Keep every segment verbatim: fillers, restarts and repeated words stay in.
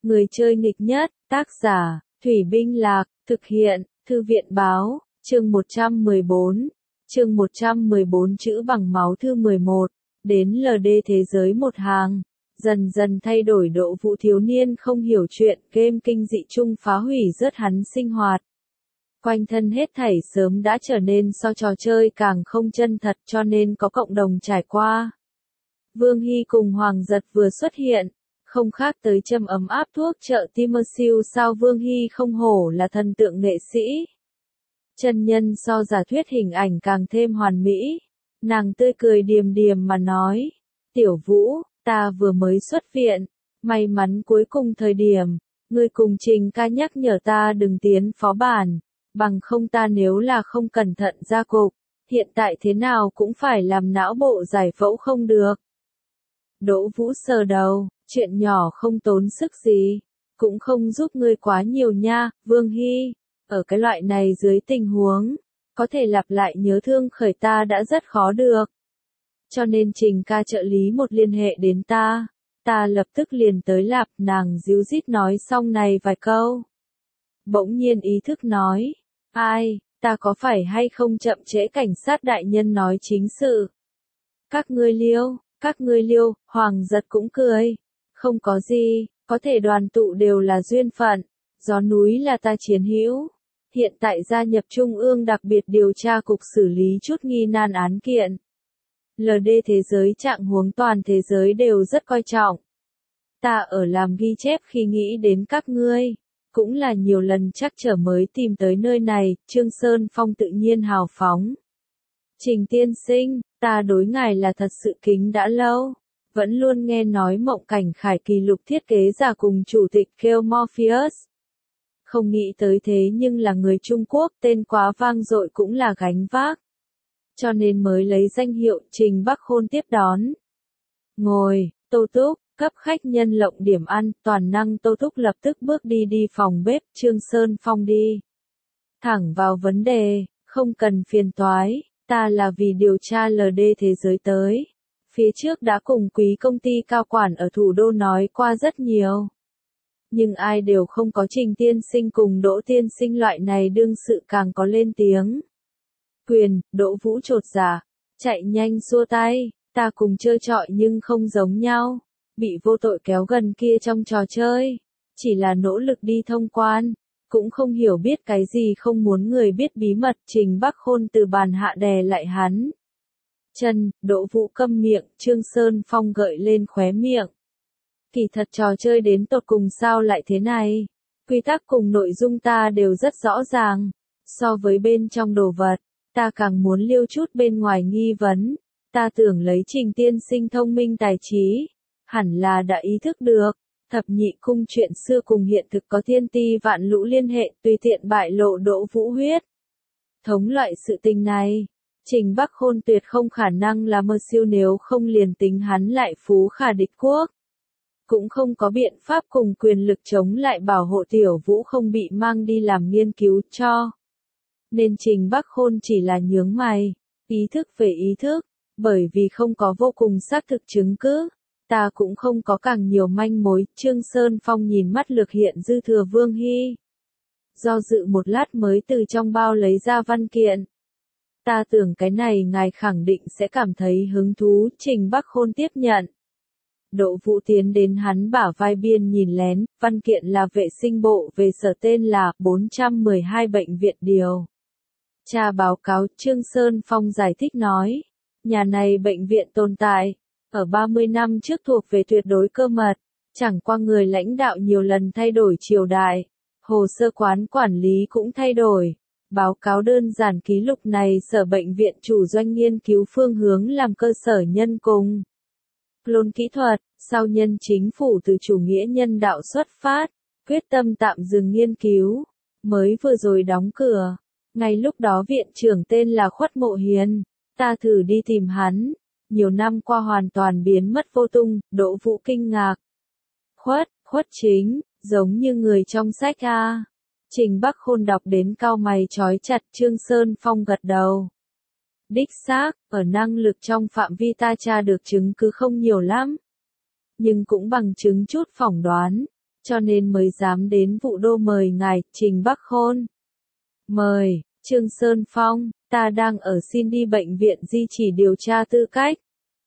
Người chơi nghịch nhất, tác giả, Thủy Binh Lạc, thực hiện, Thư viện báo, chương một trăm mười bốn, chương một trăm mười bốn chữ bằng máu thư mười một, đến lờ đê thế giới một hàng, dần dần thay đổi Đỗ Vũ thiếu niên không hiểu chuyện, game kinh dị chung phá hủy rớt hắn sinh hoạt. Quanh thân hết thảy sớm đã trở nên so trò chơi càng không chân thật cho nên có cộng đồng trải qua. Vương Hy cùng Hoàng Giật vừa xuất hiện, không khác tới châm ấm áp thuốc trợ tim siêu sao. Vương Hy không hổ là thần tượng nghệ sĩ. Chân nhân so giả thuyết hình ảnh càng thêm hoàn mỹ. Nàng tươi cười điềm điềm mà nói, Tiểu Vũ, ta vừa mới xuất viện, may mắn cuối cùng thời điểm, ngươi cùng Trình ca nhắc nhở ta đừng tiến phó bản, bằng không ta nếu là không cẩn thận ra cục, hiện tại thế nào cũng phải làm não bộ giải phẫu không được. Đỗ Vũ sờ đầu, chuyện nhỏ không tốn sức gì, cũng không giúp ngươi quá nhiều nha, Vương Hy, ở cái loại này dưới tình huống, có thể lặp lại nhớ thương khởi ta đã rất khó được. Cho nên Trình ca trợ lý một liên hệ đến ta, ta lập tức liền tới lạp. Nàng díu dít nói xong này vài câu. Bỗng nhiên ý thức nói, ai, ta có phải hay không chậm trễ cảnh sát đại nhân nói chính sự. Các ngươi liêu, các ngươi liêu, Hoàng Giật cũng cười. Không có gì, có thể đoàn tụ đều là duyên phận, gió núi là ta chiến hữu. Hiện tại gia nhập Trung ương đặc biệt điều tra cục xử lý chút nghi nan án kiện. lờ đê thế giới trạng huống toàn thế giới đều rất coi trọng. Ta ở làm ghi chép khi nghĩ đến các ngươi, cũng là nhiều lần chắc trở mới tìm tới nơi này. Trương Sơn Phong tự nhiên hào phóng. Trình tiên sinh, ta đối ngài là thật sự kính đã lâu. Vẫn luôn nghe nói Mộng Cảnh Khải kỳ lục thiết kế giả cùng chủ tịch kêu Morpheus. Không nghĩ tới thế nhưng là người Trung Quốc, tên quá vang dội cũng là gánh vác. Cho nên mới lấy danh hiệu Trình Bắc Khôn tiếp đón. Ngồi, Tô Túc, cấp khách nhân lộng điểm ăn, toàn năng Tô Túc lập tức bước đi đi phòng bếp. Trương Sơn Phong đi thẳng vào vấn đề, không cần phiền toái, ta là vì điều tra lờ đê thế giới tới. Phía trước đã cùng quý công ty cao quản ở thủ đô nói qua rất nhiều. Nhưng ai đều không có Trình tiên sinh cùng Đỗ tiên sinh loại này đương sự càng có lên tiếng. Quyền, Đỗ Vũ chột dạ, chạy nhanh xua tay, ta cùng chơi trọi nhưng không giống nhau. Bị vô tội kéo gần kia trong trò chơi, chỉ là nỗ lực đi thông quan, cũng không hiểu biết cái gì không muốn người biết bí mật. Trình Bắc Khôn từ bàn hạ đè lại hắn. Chân, Đỗ Vũ câm miệng. Trương Sơn Phong gợi lên khóe miệng. Kỳ thật trò chơi đến tột cùng sao lại thế này? Quy tắc cùng nội dung ta đều rất rõ ràng. So với bên trong đồ vật, ta càng muốn liêu chút bên ngoài nghi vấn. Ta tưởng lấy Trình tiên sinh thông minh tài trí, hẳn là đã ý thức được. Thập nhị cung chuyện xưa cùng hiện thực có thiên ti vạn lũ liên hệ, tùy tiện bại lộ Đỗ Vũ huyết thống loại sự tình này. Trình Bắc Khôn tuyệt không khả năng là mơ siêu, nếu không liền tính hắn lại phú khả địch quốc. Cũng không có biện pháp cùng quyền lực chống lại bảo hộ Tiểu Vũ không bị mang đi làm nghiên cứu cho. Nên Trình Bắc Khôn chỉ là nhướng mày, ý thức về ý thức, bởi vì không có vô cùng xác thực chứng cứ. Ta cũng không có càng nhiều manh mối. Trương Sơn Phong nhìn mắt lực hiện dư thừa Vương Hy. Do dự một lát mới từ trong bao lấy ra văn kiện. Ta tưởng cái này ngài khẳng định sẽ cảm thấy hứng thú. Trình Bắc Khôn tiếp nhận. Đỗ Vũ tiến đến hắn bả vai biên nhìn lén. Văn kiện là vệ sinh bộ về sở tên là bốn trăm mười hai bệnh viện điều tra báo cáo. Trương Sơn Phong giải thích nói, nhà này bệnh viện tồn tại ở ba mươi năm trước thuộc về tuyệt đối cơ mật, chẳng qua người lãnh đạo nhiều lần thay đổi triều đại, hồ sơ quán quản lý cũng thay đổi. Báo cáo đơn giản ký lục này sở bệnh viện chủ doanh nghiên cứu phương hướng làm cơ sở nhân cùng clone kỹ thuật, sau nhân chính phủ từ chủ nghĩa nhân đạo xuất phát, quyết tâm tạm dừng nghiên cứu, mới vừa rồi đóng cửa. Ngay lúc đó viện trưởng tên là Khuất Mộ Hiền, ta thử đi tìm hắn. Nhiều năm qua hoàn toàn biến mất vô tung. Đỗ Vũ kinh ngạc. Khuất, Khuất chính, giống như người trong sách a. Trình Bắc Khôn đọc đến cau mày chói chặt. Trương Sơn Phong gật đầu. Đích xác, ở năng lực trong phạm vi ta tra được chứng cứ không nhiều lắm. Nhưng cũng bằng chứng chút phỏng đoán. cho nên mới dám đến Vũ Đô mời ngài, Trình Bắc Khôn. Mời, Trương Sơn Phong, ta đang ở xin đi bệnh viện di chỉ điều tra tư cách.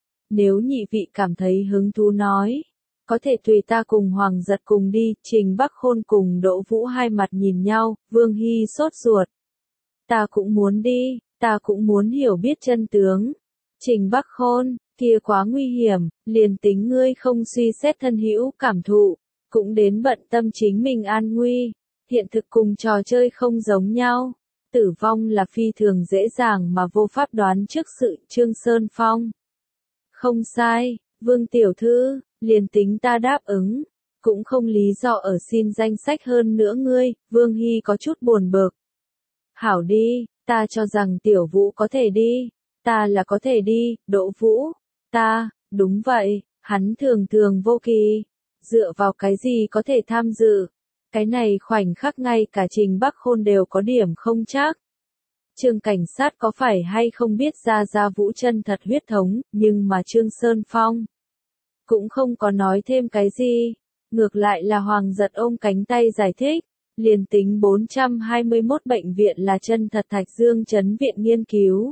Nếu nhị vị cảm thấy hứng thú nói, có thể tùy ta cùng Hoàng Giật cùng đi. Trình Bắc Khôn cùng Đỗ Vũ hai mặt nhìn nhau, Vương Hy sốt ruột. Ta cũng muốn đi, ta cũng muốn hiểu biết chân tướng. Trình Bắc Khôn, kia quá nguy hiểm, liền tính ngươi không suy xét thân hữu cảm thụ, cũng đến bận tâm chính mình an nguy. Hiện thực cùng trò chơi không giống nhau. Tử vong là phi thường dễ dàng mà vô pháp đoán trước sự. Trương Sơn Phong. Không sai, Vương Tiểu Thư, liền tính ta đáp ứng, cũng không lý do ở xin danh sách hơn nữa ngươi. Vương Hy có chút buồn bực. Hảo đi, ta cho rằng Tiểu Vũ có thể đi, ta là có thể đi. Đỗ Vũ, ta, đúng vậy, hắn thường thường vô kỳ, dựa vào cái gì có thể tham dự. Cái này khoảnh khắc ngay cả Trình Bắc Khôn đều có điểm không chắc. Trương cảnh sát có phải hay không biết ra Gia Vũ chân thật huyết thống, nhưng mà Trương Sơn Phong cũng không có nói thêm cái gì. Ngược lại là Hoàng Giật ôm cánh tay giải thích, liền tính bốn trăm hai mươi mốt bệnh viện là chân thật Thạch Dương Trấn viện nghiên cứu.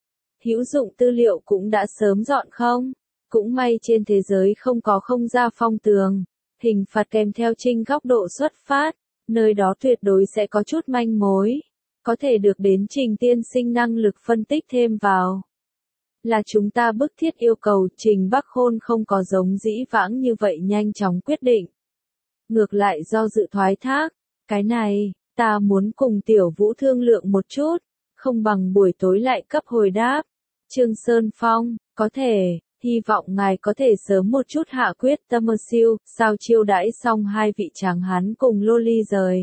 Hữu dụng tư liệu cũng đã sớm dọn không? Cũng may trên thế giới không có không ra phong tường. Hình phạt kèm theo trinh góc độ xuất phát, nơi đó tuyệt đối sẽ có chút manh mối. Có thể được đến Trình tiên sinh năng lực phân tích thêm vào. Là chúng ta bức thiết yêu cầu. Trình Bắc Khôn không có giống dĩ vãng như vậy nhanh chóng quyết định. Ngược lại do dự thoái thác, cái này, ta muốn cùng Tiểu Vũ thương lượng một chút, không bằng buổi tối lại cấp hồi đáp. Trương Sơn Phong, có thể, hy vọng ngài có thể sớm một chút hạ quyết tâm siêu, sao chiêu đãi xong hai vị tráng hán cùng loli rời.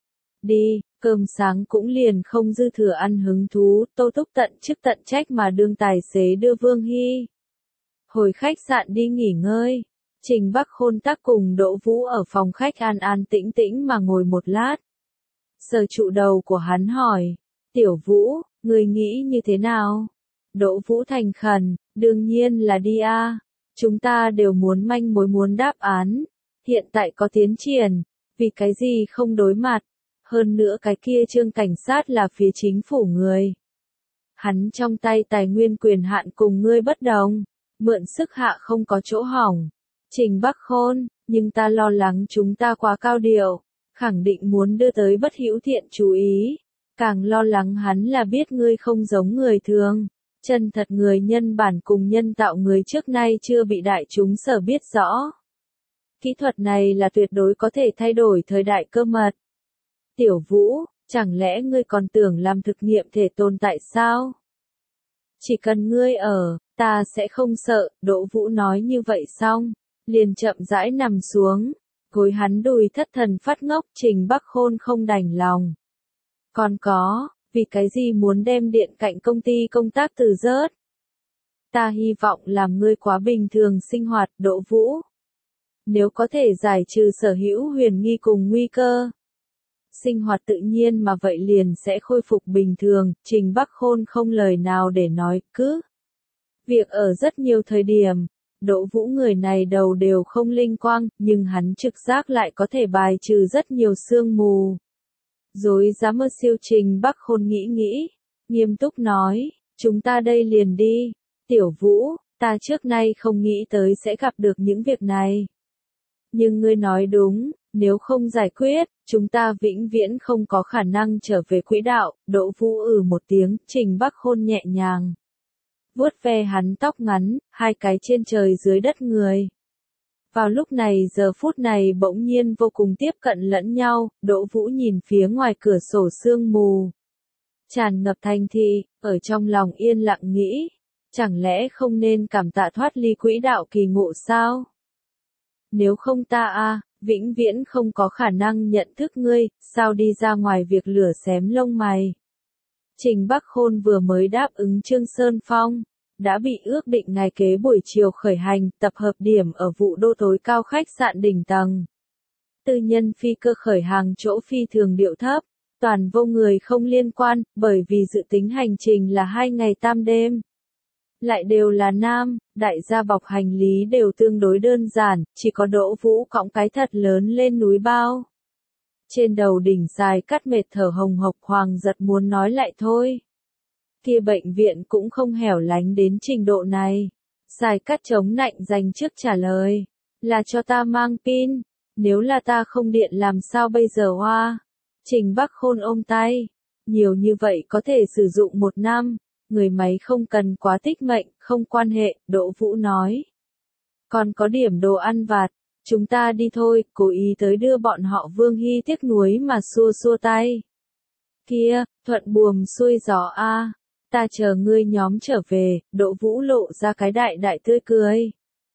Đi, cơm sáng cũng liền không dư thừa ăn hứng thú. Tô Túc tận chức tận trách mà đương tài xế đưa Vương Hy hồi khách sạn đi nghỉ ngơi. Trình Bắc Khôn tác cùng Đỗ Vũ ở phòng khách an an tĩnh tĩnh mà ngồi một lát. Sờ trụ đầu của hắn hỏi, Tiểu Vũ, người nghĩ như thế nào? Đỗ Vũ thành khẩn, đương nhiên là đi a. Chúng ta đều muốn manh mối muốn đáp án. Hiện tại có tiến triển, vì cái gì không đối mặt? Hơn nữa cái kia Trương cảnh sát là phía chính phủ người. Hắn trong tay tài nguyên quyền hạn cùng ngươi bất đồng, mượn sức hạ không có chỗ hỏng. Trình Bắc Khôn, nhưng ta lo lắng chúng ta quá cao điệu, khẳng định muốn đưa tới bất hữu thiện chú ý. Càng lo lắng hắn là biết ngươi không giống người thường. Chân thật người nhân bản cùng nhân tạo người trước nay chưa bị đại chúng sở biết rõ. Kỹ thuật này là tuyệt đối có thể thay đổi thời đại cơ mật. Tiểu Vũ, chẳng lẽ ngươi còn tưởng làm thực nghiệm thể tồn tại sao? Chỉ cần ngươi ở, ta sẽ không sợ. Đỗ Vũ nói như vậy xong, liền chậm rãi nằm xuống, gối hắn đùi thất thần phát ngốc. Trình Bắc Khôn không đành lòng. Còn có, vì cái gì muốn đem điện cạnh công ty công tác từ rớt? Ta hy vọng làm ngươi quá bình thường sinh hoạt. Đỗ Vũ, nếu có thể giải trừ sở hữu huyền nghi cùng nguy cơ, sinh hoạt tự nhiên mà vậy liền sẽ khôi phục bình thường. Trình Bắc Khôn không lời nào để nói, cứ việc ở rất nhiều thời điểm, Đỗ Vũ người này đầu đều không linh quang, nhưng hắn trực giác lại có thể bài trừ rất nhiều sương mù. Dối dám mơ siêu. Trình Bắc Khôn nghĩ nghĩ, nghiêm túc nói, chúng ta đây liền đi. Tiểu Vũ, ta trước nay không nghĩ tới sẽ gặp được những việc này. Nhưng ngươi nói đúng, nếu không giải quyết, chúng ta vĩnh viễn không có khả năng trở về quỹ đạo. Đỗ Vũ ừ một tiếng. Trình Bắc Khôn nhẹ nhàng vuốt ve hắn tóc ngắn, hai cái trên trời dưới đất người. Vào lúc này giờ phút này bỗng nhiên vô cùng tiếp cận lẫn nhau. Đỗ Vũ nhìn phía ngoài cửa sổ sương mù tràn ngập thành thị, ở trong lòng yên lặng nghĩ, chẳng lẽ không nên cảm tạ thoát ly quỹ đạo kỳ ngộ sao? Nếu không ta a, vĩnh viễn không có khả năng nhận thức ngươi, sao đi ra ngoài việc lửa xém lông mày. Trình Bắc Khôn vừa mới đáp ứng Trương Sơn Phong, đã bị ước định ngày kế buổi chiều khởi hành, tập hợp điểm ở Vũ Đô tối cao khách sạn đỉnh tầng. Tư nhân phi cơ khởi hàng chỗ phi thường điệu thấp, toàn vô người không liên quan, bởi vì dự tính hành trình là hai ngày tam đêm. lại đều là nam, đại gia bọc hành lý đều tương đối đơn giản, chỉ có Đỗ Vũ cõng cái thật lớn lên núi bao. Trên đầu đỉnh dài cắt mệt thở hồng hộc, Hoàng giật muốn nói lại thôi. Kia bệnh viện cũng không hẻo lánh đến trình độ này. Dài cắt chống nạnh dành trước trả lời. Là cho ta mang pin. Nếu là ta không điện làm sao bây giờ hoa? Trình Bắc Khôn ôm tay. Nhiều như vậy có thể sử dụng một năm. Người máy không cần quá tích mệnh, không quan hệ, Đỗ Vũ nói. Còn có điểm đồ ăn vặt. Chúng ta đi thôi, cố ý tới đưa bọn họ Vương Hy tiếc nuối mà xua xua tay. Kia, thuận buồm xuôi gió a, ta chờ ngươi nhóm trở về, Đỗ Vũ lộ ra cái đại đại tươi cười.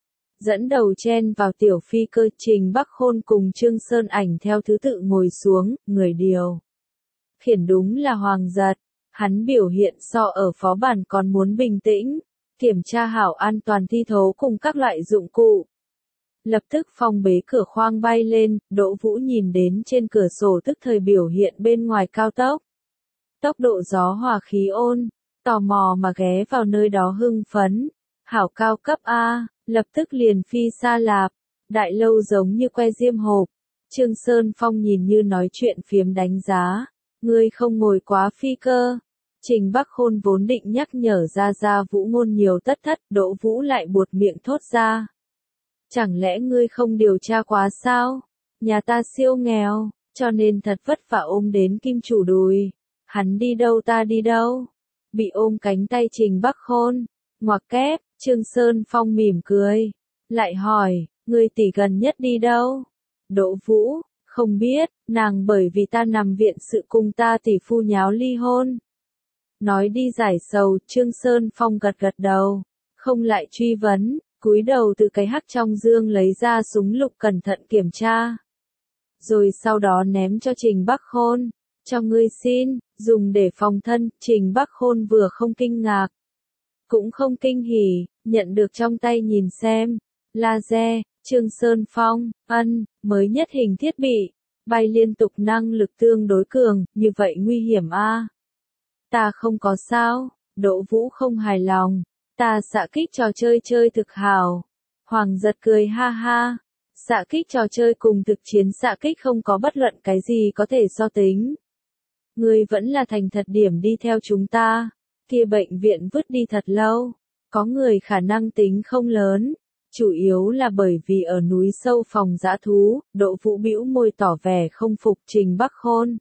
Dẫn đầu chen vào tiểu phi cơ, Trình Bắc Khôn cùng Trương Sơn Ảnh theo thứ tự ngồi xuống, người điều khiển đúng là Hoàng Giật. Hắn biểu hiện so ở phó bản còn muốn bình tĩnh, kiểm tra hảo an toàn thi thố cùng các loại dụng cụ. Lập tức phong bế cửa khoang bay lên, Đỗ Vũ nhìn đến trên cửa sổ tức thời biểu hiện bên ngoài cao tốc. Tốc độ gió hòa khí ôn, tò mò mà ghé vào nơi đó hưng phấn. Hảo cao cấp A, lập tức liền phi xa lạp, đại lâu giống như que diêm hộp. Trương Sơn Phong nhìn như nói chuyện phiếm đánh giá, ngươi không ngồi quá phi cơ. Trình Bắc Khôn vốn định nhắc nhở ra ra Vũ ngôn nhiều tất thất, Đỗ Vũ lại buột miệng thốt ra. Chẳng lẽ ngươi không điều tra quá sao? Nhà ta siêu nghèo, cho nên thật vất vả ôm đến kim chủ đùi. Hắn đi đâu ta đi đâu? Bị ôm cánh tay Trình Bắc Khôn. Ngoặc kép, Trương Sơn Phong mỉm cười. Lại hỏi, ngươi tỷ gần nhất đi đâu? Đỗ Vũ, không biết, nàng bởi vì ta nằm viện sự cùng ta tỷ phu nháo ly hôn. Nói đi giải sầu, Trương Sơn Phong gật gật đầu. Không lại truy vấn. Cúi đầu từ cái hắc trong dương lấy ra súng lục cẩn thận kiểm tra. Rồi sau đó ném cho Trình Bắc Khôn. Cho ngươi xin, dùng để phòng thân, Trình Bắc Khôn vừa không kinh ngạc. Cũng không kinh hỉ, nhận được trong tay nhìn xem. Laser, Trương Sơn Phong, ân, mới nhất hình thiết bị. Bay liên tục năng lực tương đối cường, như vậy nguy hiểm a. Ta không có sao, Đỗ Vũ không hài lòng. Ta xạ kích trò chơi chơi thực hào. Hoàng Giật cười ha ha. Xạ kích trò chơi cùng thực chiến xạ kích không có bất luận cái gì có thể so tính. Ngươi vẫn là thành thật điểm đi theo chúng ta. Kia bệnh viện vứt đi thật lâu. Có người khả năng tính không lớn. Chủ yếu là bởi vì ở núi sâu phòng dã thú, Đỗ Vũ bĩu môi tỏ vẻ không phục Trình Bắc Khôn.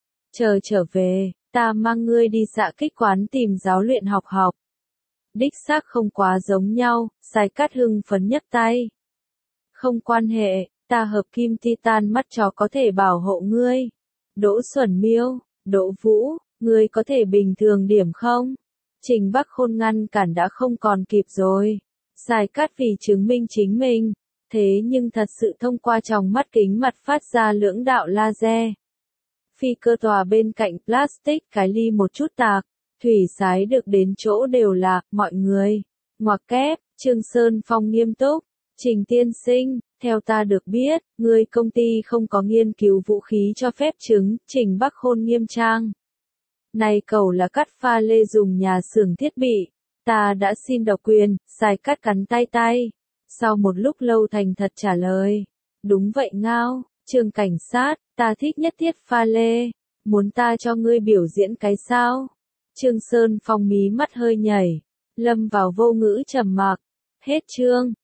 Chờ trở về, ta mang ngươi đi xạ kích quán tìm giáo luyện học học. Đích xác không quá giống nhau, Sai Cát hưng phấn nhấc tay. Không quan hệ, ta hợp kim titan mắt chó có thể bảo hộ ngươi. Đỗ Xuẩn Miêu, Đỗ Vũ, ngươi có thể bình thường điểm không? Trình Bắc Khôn ngăn cản đã không còn kịp rồi. Sai Cát vì chứng minh chính mình, thế nhưng thật sự thông qua tròng mắt kính mặt phát ra lưỡng đạo laser. Phi cơ tòa bên cạnh plastic cái ly một chút tạc. Thủy sái được đến chỗ đều là, mọi người. Ngoặc kép, Trương Sơn Phong nghiêm túc. Trình tiên sinh, theo ta được biết, người công ty không có nghiên cứu vũ khí cho phép chứng, Trình Bắc Khôn nghiêm trang. Này cầu là cắt pha lê dùng nhà xưởng thiết bị. Ta đã xin độc quyền, Sai Cát cắn tay tay. Sau một lúc lâu thành thật trả lời. Đúng vậy ngao, Trương cảnh sát, ta thích nhất thiết pha lê. Muốn ta cho ngươi biểu diễn cái sao? Trương Sơn Phong mí mắt hơi nhảy, lâm vào vô ngữ trầm mặc. Hết chương.